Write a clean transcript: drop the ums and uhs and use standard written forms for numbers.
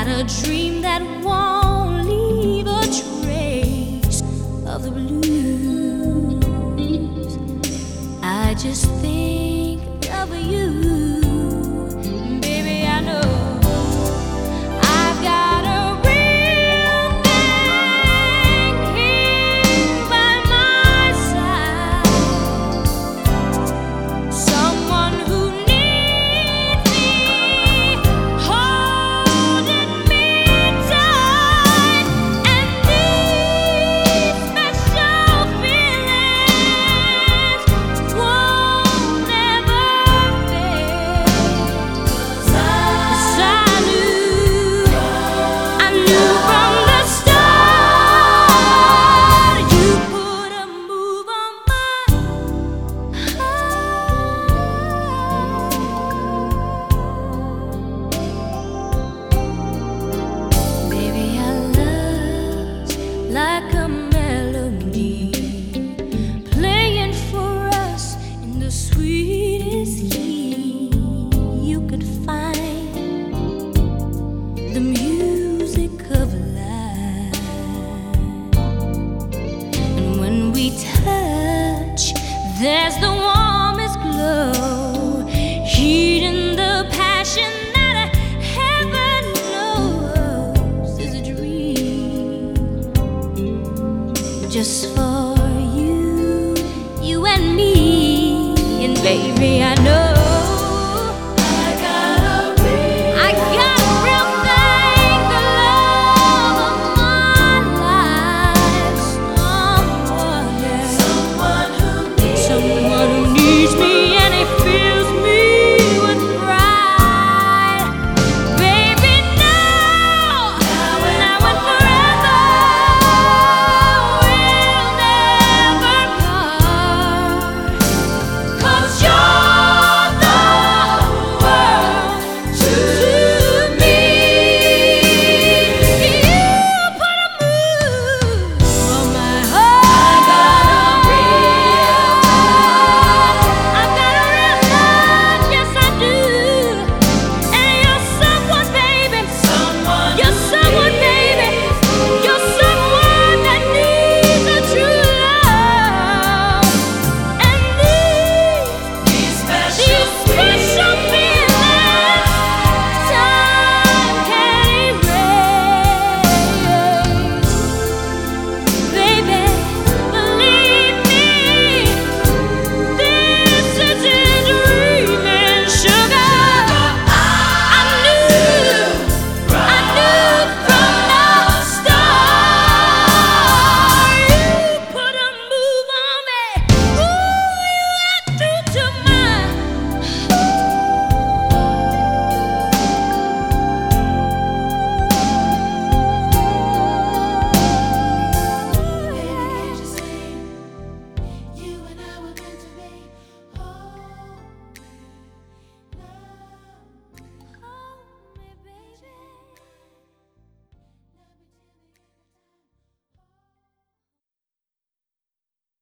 got a dream that won't leave a trace of the blues. I just think of you, baby. I know I've got a real thing here by my side, someone who needs me, holding me tight, and these special feelings won't ever fade. 'Cause I knew from the start you put a move on my heart. Baby, our love's like a melody playing for us in the sweetest key you could find. The music